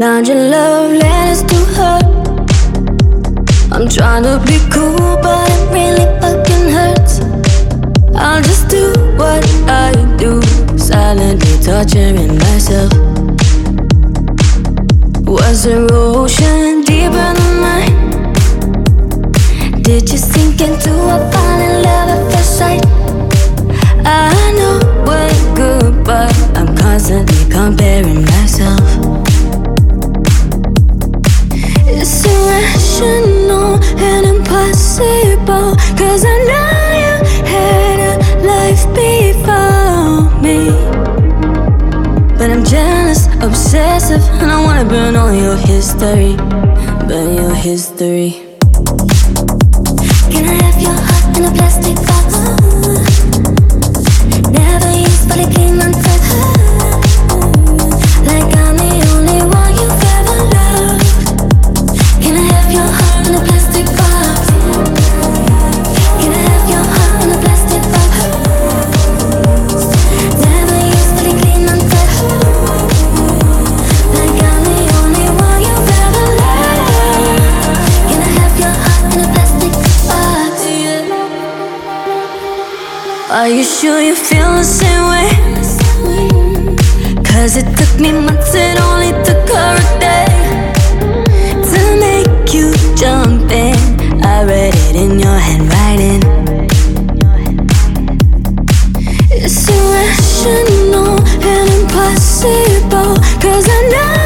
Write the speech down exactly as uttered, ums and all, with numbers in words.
found your love letters to her. I'm trying to be cool, but it really fucking hurts. I'll just do what I do, silently torturing myself. Was there ocean deeper than mine? Did you sink into a fall in love at first sight? I know we're good, but I'm constantly comparing myself. It's irrational and impossible, 'cause I know you had a life before me. But I'm jealous, obsessive, and I wanna burn all your history. Burn your history. Can I have your heart in a plastic box? Never used, but it came untouched. Like I'm the only one you've ever loved. Can I have your heart in a plastic box? Can I have your heart in a plastic box? Never used, but it came untouched. Like I'm the only one you've ever loved. Can I have your heart in a plastic box? Are you sure you feel the same way? 'Cause it took me months, it only took her a day to make you jump in. I read it in your handwriting. It's irrational and impossible, 'cause I know